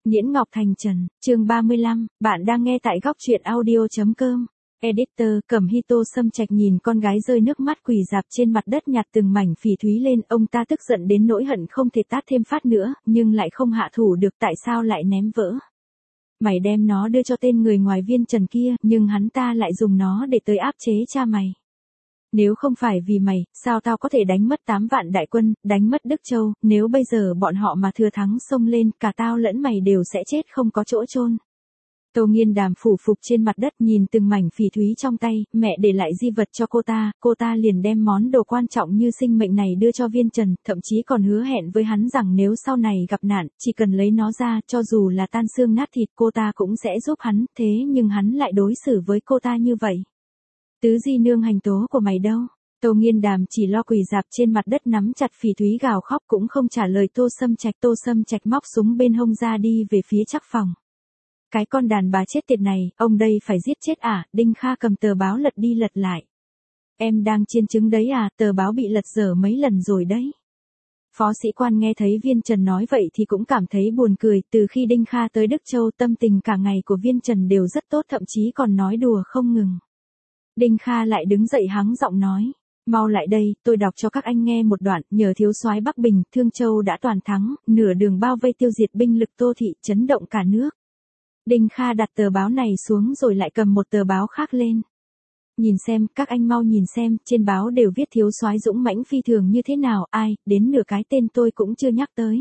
Nhiễn Ngọc Thành Trần, chương 35, bạn đang nghe tại góc truyện audio.com. Editor, Cẩm Hy Tô Sâm Trạch nhìn con gái rơi nước mắt quỳ rạp trên mặt đất nhặt từng mảnh phỉ thúy lên, ông ta tức giận đến nỗi hận không thể tát thêm phát nữa, nhưng lại không hạ thủ được, tại sao lại ném vỡ. Mày đem nó đưa cho tên người ngoài Viên Trần kia, nhưng hắn ta lại dùng nó để tới áp chế cha mày. Nếu không phải vì mày, sao tao có thể đánh mất 8 vạn đại quân, đánh mất Đức Châu, nếu bây giờ bọn họ mà thừa thắng xông lên, cả tao lẫn mày đều sẽ chết không có chỗ chôn. Tô Nghiên Đàm phủ phục trên mặt đất nhìn từng mảnh phỉ thúy trong tay, mẹ để lại di vật cho cô ta liền đem món đồ quan trọng như sinh mệnh này đưa cho Viên Trần, thậm chí còn hứa hẹn với hắn rằng nếu sau này gặp nạn, chỉ cần lấy nó ra, cho dù là tan xương nát thịt cô ta cũng sẽ giúp hắn, thế nhưng hắn lại đối xử với cô ta như vậy. Tứ di nương hành tố của mày đâu? Tô Nghiên Đàm chỉ lo quỳ rạp trên mặt đất nắm chặt phỉ thúy gào khóc cũng không trả lời Tô Sâm Trạch móc súng bên hông ra đi về phía Trắc Phòng. Cái con đàn bà chết tiệt này, ông đây phải giết chết à? Đinh Kha cầm tờ báo lật đi lật lại. Em đang chiên trứng đấy à? Tờ báo bị lật dở mấy lần rồi đấy. Phó sĩ quan nghe thấy Viên Trần nói vậy thì cũng cảm thấy buồn cười, từ khi Đinh Kha tới Đức Châu tâm tình cả ngày của Viên Trần đều rất tốt, thậm chí còn nói đùa không ngừng. Đinh Kha lại đứng dậy hắng giọng nói, mau lại đây, tôi đọc cho các anh nghe một đoạn, nhờ thiếu soái Bắc Bình, Thương Châu đã toàn thắng, nửa đường bao vây tiêu diệt binh lực Tô Thị, chấn động cả nước. Đinh Kha đặt tờ báo này xuống rồi lại cầm một tờ báo khác lên. Nhìn xem, các anh mau nhìn xem, trên báo đều viết thiếu soái dũng mãnh phi thường như thế nào, ai, đến nửa cái tên tôi cũng chưa nhắc tới.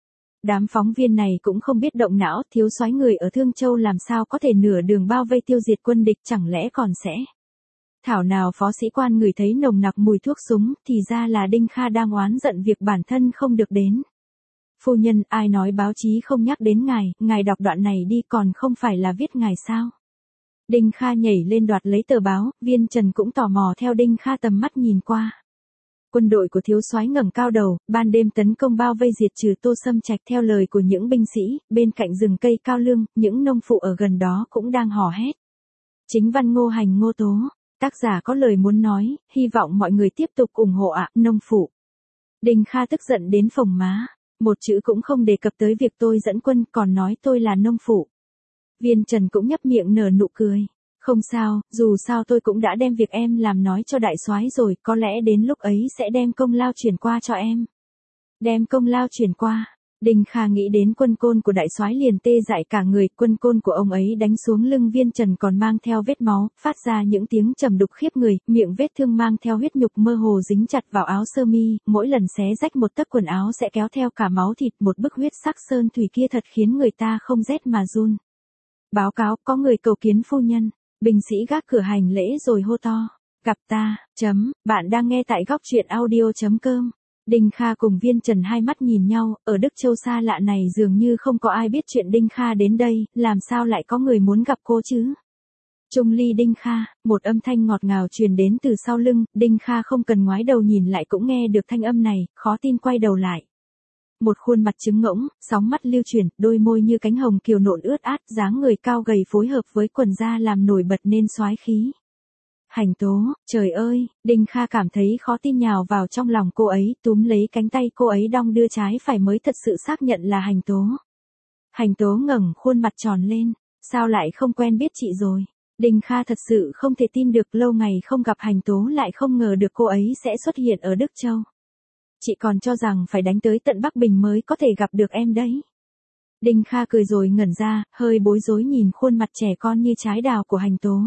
Đám phóng viên này cũng không biết động não, thiếu soái người ở Thương Châu làm sao có thể nửa đường bao vây tiêu diệt quân địch, chẳng lẽ còn sẽ... Thảo nào phó sĩ quan ngửi thấy nồng nặc mùi thuốc súng, thì ra là Đinh Kha đang oán giận việc bản thân không được đến. Phu nhân, ai nói báo chí không nhắc đến ngài đọc đoạn này đi, còn không phải là viết ngài sao? Đinh Kha nhảy lên đoạt lấy tờ báo, Viên Trần cũng tò mò theo Đinh Kha tầm mắt nhìn qua. Quân đội của thiếu soái ngẩng cao đầu, ban đêm tấn công bao vây diệt trừ Tô Sâm Trạch theo lời của những binh sĩ, bên cạnh rừng cây cao lương, những nông phụ ở gần đó cũng đang hò hét. Chính văn Ngô Hành Ngô Tố. Tác giả có lời muốn nói, hy vọng mọi người tiếp tục ủng hộ ạ, nông phụ. Đinh Kha tức giận đến phồng má, một chữ cũng không đề cập tới việc tôi dẫn quân, còn nói tôi là nông phụ. Viên Trần cũng nhấp miệng nở nụ cười. Không sao, dù sao tôi cũng đã đem việc em làm nói cho đại soái rồi, có lẽ đến lúc ấy sẽ đem công lao chuyển qua cho em. Đem công lao chuyển qua. Đinh Kha nghĩ đến quân côn của đại soái liền tê dại cả người, quân côn của ông ấy đánh xuống lưng Viên Trần còn mang theo vết máu, phát ra những tiếng trầm đục khiếp người, miệng vết thương mang theo huyết nhục mơ hồ dính chặt vào áo sơ mi, mỗi lần xé rách một tấc quần áo sẽ kéo theo cả máu thịt, một bức huyết sắc sơn thủy kia thật khiến người ta không rét mà run. Báo cáo, có người cầu kiến phu nhân. Binh sĩ gác cửa hành lễ rồi hô to, gặp ta, bạn đang nghe tại góc truyện audio.com. Đinh Kha cùng Viên Trần hai mắt nhìn nhau, ở Đức Châu xa lạ này dường như không có ai biết chuyện Đinh Kha đến đây, làm sao lại có người muốn gặp cô chứ? Trung ly Đinh Kha, một âm thanh ngọt ngào truyền đến từ sau lưng, Đinh Kha không cần ngoái đầu nhìn lại cũng nghe được thanh âm này, khó tin quay đầu lại. Một khuôn mặt trứng ngỗng, sóng mắt lưu chuyển, đôi môi như cánh hồng kiều nộn ướt át, dáng người cao gầy phối hợp với quần da làm nổi bật nên soái khí. Hành Tố, trời ơi, Đinh Kha cảm thấy khó tin nhào vào trong lòng cô ấy, túm lấy cánh tay cô ấy đong đưa trái phải mới thật sự xác nhận là Hành Tố. Hành Tố ngẩng khuôn mặt tròn lên, sao lại không quen biết chị rồi? Đinh Kha thật sự không thể tin được, lâu ngày không gặp Hành Tố lại không ngờ được cô ấy sẽ xuất hiện ở Đức Châu. Chị còn cho rằng phải đánh tới tận Bắc Bình mới có thể gặp được em đấy. Đinh Kha cười rồi ngẩn ra, hơi bối rối nhìn khuôn mặt trẻ con như trái đào của Hành Tố.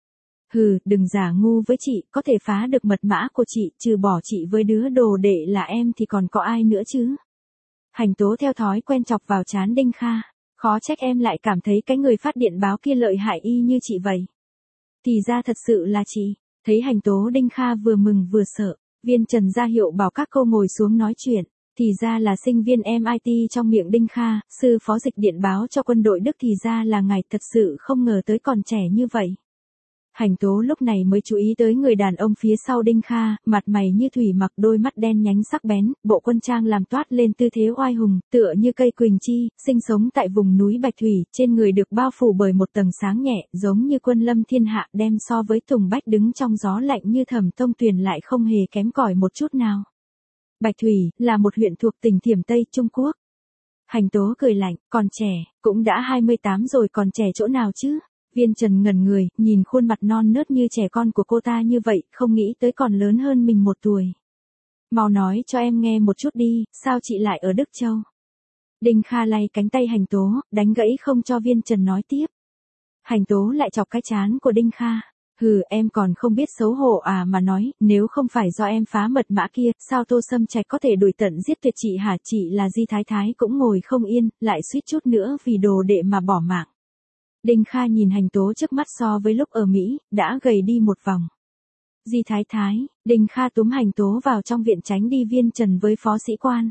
Hừ, đừng giả ngu với chị, có thể phá được mật mã của chị, trừ bỏ chị với đứa đồ đệ là em thì còn có ai nữa chứ? Hành Tố theo thói quen chọc vào trán Đinh Kha, khó trách em lại cảm thấy cái người phát điện báo kia lợi hại y như chị vậy. Thì ra thật sự là chị. Thấy Hành Tố, Đinh Kha vừa mừng vừa sợ. Viên Trần ra hiệu bảo các cô ngồi xuống nói chuyện. Thì ra là sinh viên MIT trong miệng Đinh Kha, sư phó dịch điện báo cho quân đội Đức, thì ra là ngài, thật sự không ngờ tới còn trẻ như vậy. Hành Tố lúc này mới chú ý tới người đàn ông phía sau Đinh Kha, mặt mày như thủy mặc, đôi mắt đen nhánh sắc bén, bộ quân trang làm toát lên tư thế oai hùng, tựa như cây quỳnh chi, sinh sống tại vùng núi Bạch Thủy, trên người được bao phủ bởi một tầng sáng nhẹ, giống như quân lâm thiên hạ, đem so với Tùng Bách đứng trong gió lạnh như Thẩm Tông Tuyền lại không hề kém cỏi một chút nào. Bạch Thủy là một huyện thuộc tỉnh Thiểm Tây, Trung Quốc. Hành Tố cười lạnh, còn trẻ, cũng đã 28 rồi còn trẻ chỗ nào chứ? Viên Trần ngẩn người, nhìn khuôn mặt non nớt như trẻ con của cô ta như vậy, không nghĩ tới còn lớn hơn mình 1 tuổi. Mau nói cho em nghe một chút đi, sao chị lại ở Đức Châu? Đinh Kha lay cánh tay Hành Tố, đánh gãy không cho Viên Trần nói tiếp. Hành Tố lại chọc cái trán của Đinh Kha. Hừ, em còn không biết xấu hổ à mà nói, nếu không phải do em phá mật mã kia, sao Tô Sâm Trạch có thể đuổi tận giết tuyệt chị hả? Chị là Di Thái Thái cũng ngồi không yên, lại suýt chút nữa vì đồ đệ mà bỏ mạng. Đinh Kha nhìn Hành Tố trước mắt so với lúc ở Mỹ, đã gầy đi một vòng. Di Thái Thái, Đinh Kha túm Hành Tố vào trong viện tránh đi Viên Trần với phó sĩ quan.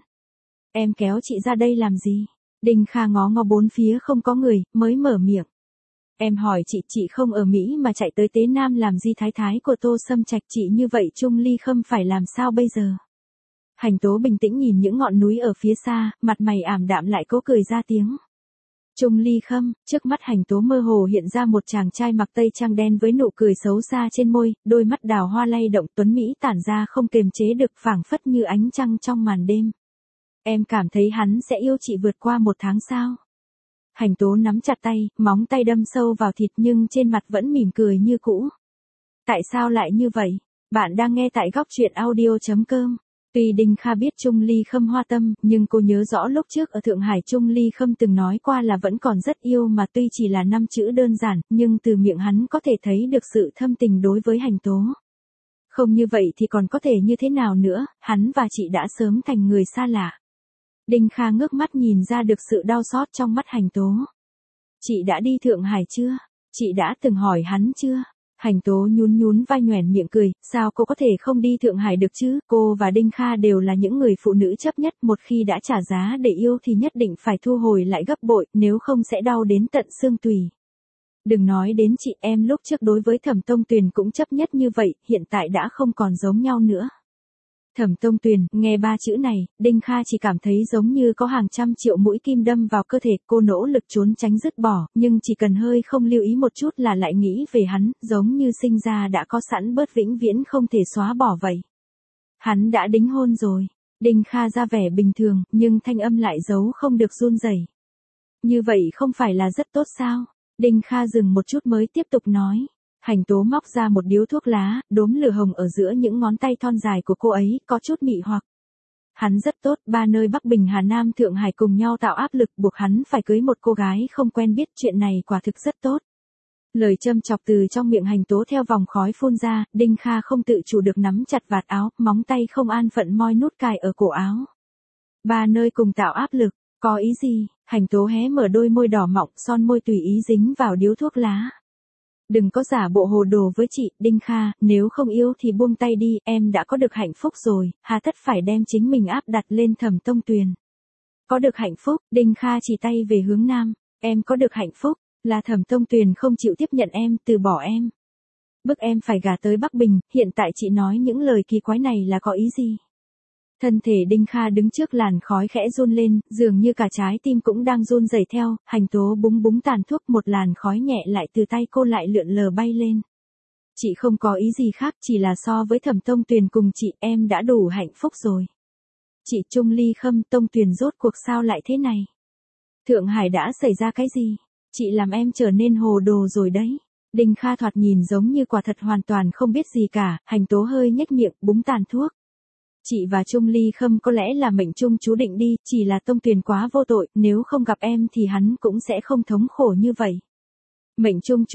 Em kéo chị ra đây làm gì? Đinh Kha ngó ngó bốn phía không có người, mới mở miệng. Em hỏi chị không ở Mỹ mà chạy tới Tế Nam làm Di Thái Thái của Tô Sâm Trạch, chị như vậy Trung Ly Khâm phải làm sao bây giờ? Hành Tố bình tĩnh nhìn những ngọn núi ở phía xa, mặt mày ảm đạm lại cố cười ra tiếng. Trung Ly Khâm, trước mắt Hành Tố mơ hồ hiện ra một chàng trai mặc tây trang đen với nụ cười xấu xa trên môi, đôi mắt đào hoa lay động tuấn mỹ tản ra không kềm chế được phảng phất như ánh trăng trong màn đêm. Em cảm thấy hắn sẽ yêu chị vượt qua 1 tháng sao? Hành Tố nắm chặt tay, móng tay đâm sâu vào thịt nhưng trên mặt vẫn mỉm cười như cũ. Tại sao lại như vậy? Bạn đang nghe tại góc truyện audio.com. Tuy Đinh Kha biết Trung Ly Khâm hoa tâm, nhưng cô nhớ rõ lúc trước ở Thượng Hải Trung Ly Khâm từng nói qua là vẫn còn rất yêu mà tuy chỉ là 5 chữ đơn giản, nhưng từ miệng hắn có thể thấy được sự thâm tình đối với Hành Tố. Không như vậy thì còn có thể như thế nào nữa, hắn và chị đã sớm thành người xa lạ. Đinh Kha ngước mắt nhìn ra được sự đau xót trong mắt Hành Tố. Chị đã đi Thượng Hải chưa? Chị đã từng hỏi hắn chưa? Hành Tố nhún vai nhoẻn miệng cười, sao cô có thể không đi Thượng Hải được chứ? Cô và Đinh Kha đều là những người phụ nữ chấp nhất, một khi đã trả giá để yêu thì nhất định phải thu hồi lại gấp bội, nếu không sẽ đau đến tận xương tủy. Đừng nói đến chị, em lúc trước đối với Thẩm Tông Tuyền cũng chấp nhất như vậy, hiện tại đã không còn giống nhau nữa. Thẩm Tông Tuyền, nghe 3 chữ này, Đinh Kha chỉ cảm thấy giống như có hàng trăm triệu mũi kim đâm vào cơ thể, cô nỗ lực trốn tránh dứt bỏ, nhưng chỉ cần hơi không lưu ý một chút là lại nghĩ về hắn, giống như sinh ra đã có sẵn bớt vĩnh viễn không thể xóa bỏ vậy. Hắn đã đính hôn rồi. Đinh Kha ra vẻ bình thường, nhưng thanh âm lại giấu không được run rẩy. Như vậy không phải là rất tốt sao? Đinh Kha dừng một chút mới tiếp tục nói. Hành Tố móc ra một điếu thuốc lá, đốm lửa hồng ở giữa những ngón tay thon dài của cô ấy, có chút mị hoặc. Hắn rất tốt, 3 nơi Bắc Bình Hà Nam Thượng Hải cùng nhau tạo áp lực buộc hắn phải cưới một cô gái không quen biết, chuyện này quả thực rất tốt. Lời châm chọc từ trong miệng Hành Tố theo vòng khói phun ra, Đinh Kha không tự chủ được nắm chặt vạt áo, móng tay không an phận moi nút cài ở cổ áo. 3 nơi cùng tạo áp lực, có ý gì? Hành Tố hé mở đôi môi đỏ mọng, son môi tùy ý dính vào điếu thuốc lá. Đừng có giả bộ hồ đồ với chị, Đinh Kha, nếu không yêu thì buông tay đi, em đã có được hạnh phúc rồi, hà tất phải đem chính mình áp đặt lên Thẩm Tông Tuyền. Có được hạnh phúc, Đinh Kha chỉ tay về hướng nam, em có được hạnh phúc, là Thẩm Tông Tuyền không chịu tiếp nhận em, từ bỏ em. Bức em phải gả tới Bắc Bình, hiện tại chị nói những lời kỳ quái này là có ý gì? Thân thể Đinh Kha đứng trước làn khói khẽ run lên, dường như cả trái tim cũng đang run rẩy theo, Hành Tố búng tàn thuốc, một làn khói nhẹ lại từ tay cô lại lượn lờ bay lên. Chị không có ý gì khác, chỉ là so với Thẩm Tông Tuyền cùng chị, em đã đủ hạnh phúc rồi. Chị Trung Ly Khâm, Tông Tuyền rốt cuộc sao lại thế này? Thượng Hải đã xảy ra cái gì? Chị làm em trở nên hồ đồ rồi đấy. Đinh Kha thoạt nhìn giống như quả thật hoàn toàn không biết gì cả, Hành Tố hơi nhếch miệng, búng tàn thuốc. Chị và Trung Ly Khâm có lẽ là mệnh chung chú định đi, chỉ là Tông Tuyền quá vô tội, nếu không gặp em thì hắn cũng sẽ không thống khổ như vậy. Mệnh chung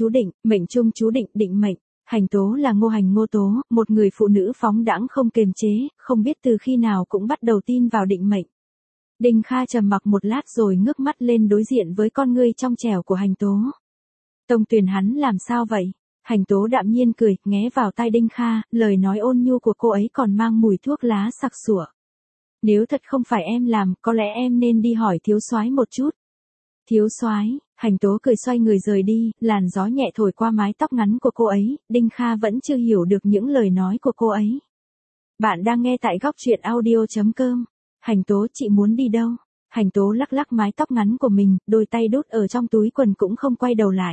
chú định, định mệnh. Hành Tố là Ngô Hành Ngô Tố, một người phụ nữ phóng đãng không kềm chế, không biết từ khi nào cũng bắt đầu tin vào định mệnh. Đinh Kha trầm mặc một lát rồi ngước mắt lên đối diện với con ngươi trong trẻo của Hành Tố. Tông Tuyền hắn làm sao vậy? Hành Tố đạm nhiên cười, nghé vào tai Đinh Kha, lời nói ôn nhu của cô ấy còn mang mùi thuốc lá sặc sủa. Nếu thật không phải em làm, có lẽ em nên đi hỏi thiếu soái một chút. Thiếu soái? Hành Tố cười xoay người rời đi, làn gió nhẹ thổi qua mái tóc ngắn của cô ấy, Đinh Kha vẫn chưa hiểu được những lời nói của cô ấy. Bạn đang nghe tại góc truyện audio.com. Hành Tố, chị muốn đi đâu? Hành Tố lắc lắc mái tóc ngắn của mình, đôi tay đút ở trong túi quần cũng không quay đầu lại.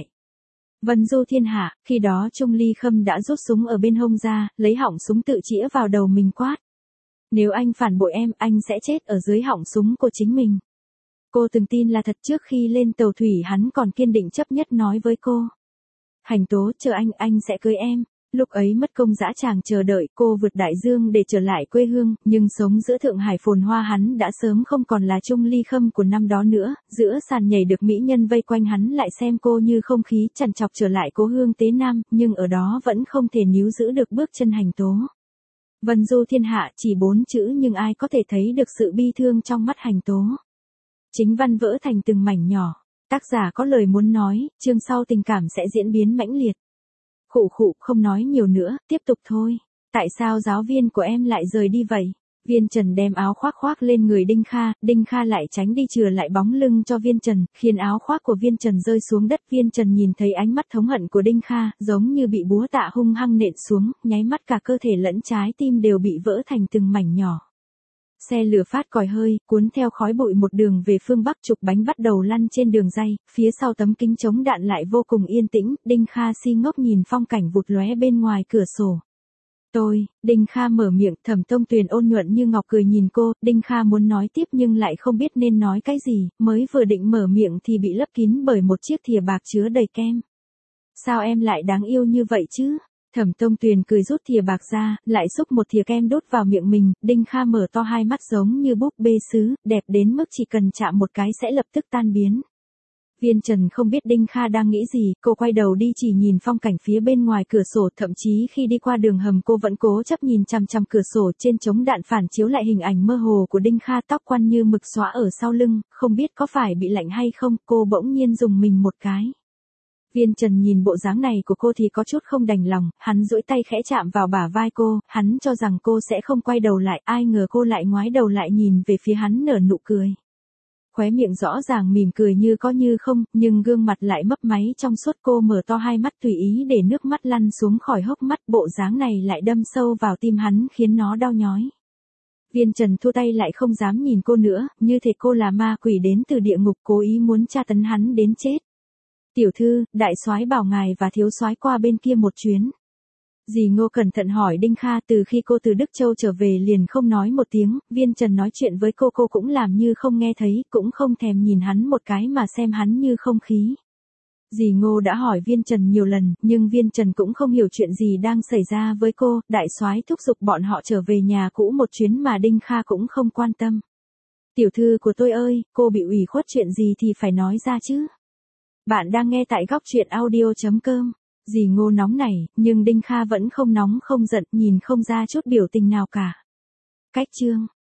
Vân du thiên hạ, khi đó Trung Ly Khâm đã rút súng ở bên hông ra, lấy họng súng tự chĩa vào đầu mình quát. Nếu anh phản bội em, anh sẽ chết ở dưới họng súng của chính mình. Cô từng tin là thật, trước khi lên tàu thủy hắn còn kiên định chấp nhất nói với cô. Hành Tố, chờ anh sẽ cưới em. Lúc ấy mất công dã tràng chờ đợi, cô vượt đại dương để trở lại quê hương, nhưng sống giữa Thượng Hải phồn hoa hắn đã sớm không còn là Chung Ly Khâm của năm đó nữa, giữa sàn nhảy được mỹ nhân vây quanh hắn lại xem cô như không khí, trằn trọc trở lại cố hương Tế Nam, nhưng ở đó vẫn không thể níu giữ được bước chân Hành Tố. Vân du thiên hạ chỉ 4 chữ nhưng ai có thể thấy được sự bi thương trong mắt Hành Tố. Chính văn vỡ thành từng mảnh nhỏ, tác giả có lời muốn nói, chương sau tình cảm sẽ diễn biến mãnh liệt. Khụ không nói nhiều nữa, tiếp tục thôi. Tại sao giáo viên của em lại rời đi vậy? Viên Trần đem áo khoác khoác lên người Đinh Kha lại tránh đi chừa lại bóng lưng cho Viên Trần, khiến áo khoác của Viên Trần rơi xuống đất. Viên Trần nhìn thấy ánh mắt thống hận của Đinh Kha, giống như bị búa tạ hung hăng nện xuống, nháy mắt cả cơ thể lẫn trái tim đều bị vỡ thành từng mảnh nhỏ. Xe lửa phát còi hơi, cuốn theo khói bụi một đường về phương Bắc, trục bánh bắt đầu lăn trên đường ray, phía sau tấm kính chống đạn lại vô cùng yên tĩnh, Đinh Kha si ngốc nhìn phong cảnh vụt lóe bên ngoài cửa sổ. Đinh Kha mở miệng, Thẩm Tông Tuyền ôn nhuận như ngọc cười nhìn cô, Đinh Kha muốn nói tiếp nhưng lại không biết nên nói cái gì, mới vừa định mở miệng thì bị lấp kín bởi một chiếc thìa bạc chứa đầy kem. Sao em lại đáng yêu như vậy chứ? Thẩm Tông Tuyền cười rút thìa bạc ra, lại xúc một thìa kem đút vào miệng mình, Đinh Kha mở to hai mắt giống như búp bê sứ, đẹp đến mức chỉ cần chạm một cái sẽ lập tức tan biến. Viên Trần không biết Đinh Kha đang nghĩ gì, cô quay đầu đi chỉ nhìn phong cảnh phía bên ngoài cửa sổ, thậm chí khi đi qua đường hầm cô vẫn cố chấp nhìn chằm chằm cửa sổ, trên chống đạn phản chiếu lại hình ảnh mơ hồ của Đinh Kha, tóc quăn như mực xõa ở sau lưng, không biết có phải bị lạnh hay không, cô bỗng nhiên rùng mình một cái. Viên Trần nhìn bộ dáng này của cô thì có chút không đành lòng, hắn duỗi tay khẽ chạm vào bả vai cô, hắn cho rằng cô sẽ không quay đầu lại, ai ngờ cô lại ngoái đầu lại nhìn về phía hắn nở nụ cười. Khóe miệng rõ ràng mỉm cười như có như không, nhưng gương mặt lại mấp máy trong suốt. Cô mở to hai mắt tùy ý để nước mắt lăn xuống khỏi hốc mắt, bộ dáng này lại đâm sâu vào tim hắn khiến nó đau nhói. Viên Trần thu tay lại không dám nhìn cô nữa, như thể cô là ma quỷ đến từ địa ngục cố ý muốn tra tấn hắn đến chết. Tiểu thư, đại soái bảo ngài và thiếu soái qua bên kia một chuyến. Dì Ngô cẩn thận hỏi Đinh Kha, từ khi cô từ Đức Châu trở về liền không nói một tiếng, Viên Trần nói chuyện với cô cũng làm như không nghe thấy, cũng không thèm nhìn hắn một cái mà xem hắn như không khí. Dì Ngô đã hỏi Viên Trần nhiều lần, nhưng Viên Trần cũng không hiểu chuyện gì đang xảy ra với cô, đại soái thúc giục bọn họ trở về nhà cũ một chuyến mà Đinh Kha cũng không quan tâm. Tiểu thư của tôi ơi, cô bị ủy khuất chuyện gì thì phải nói ra chứ. Bạn đang nghe tại góc truyện audio.com. Dì Ngô nóng nảy, nhưng Đinh Kha vẫn không nóng không giận, nhìn không ra chút biểu tình nào cả. Cách chương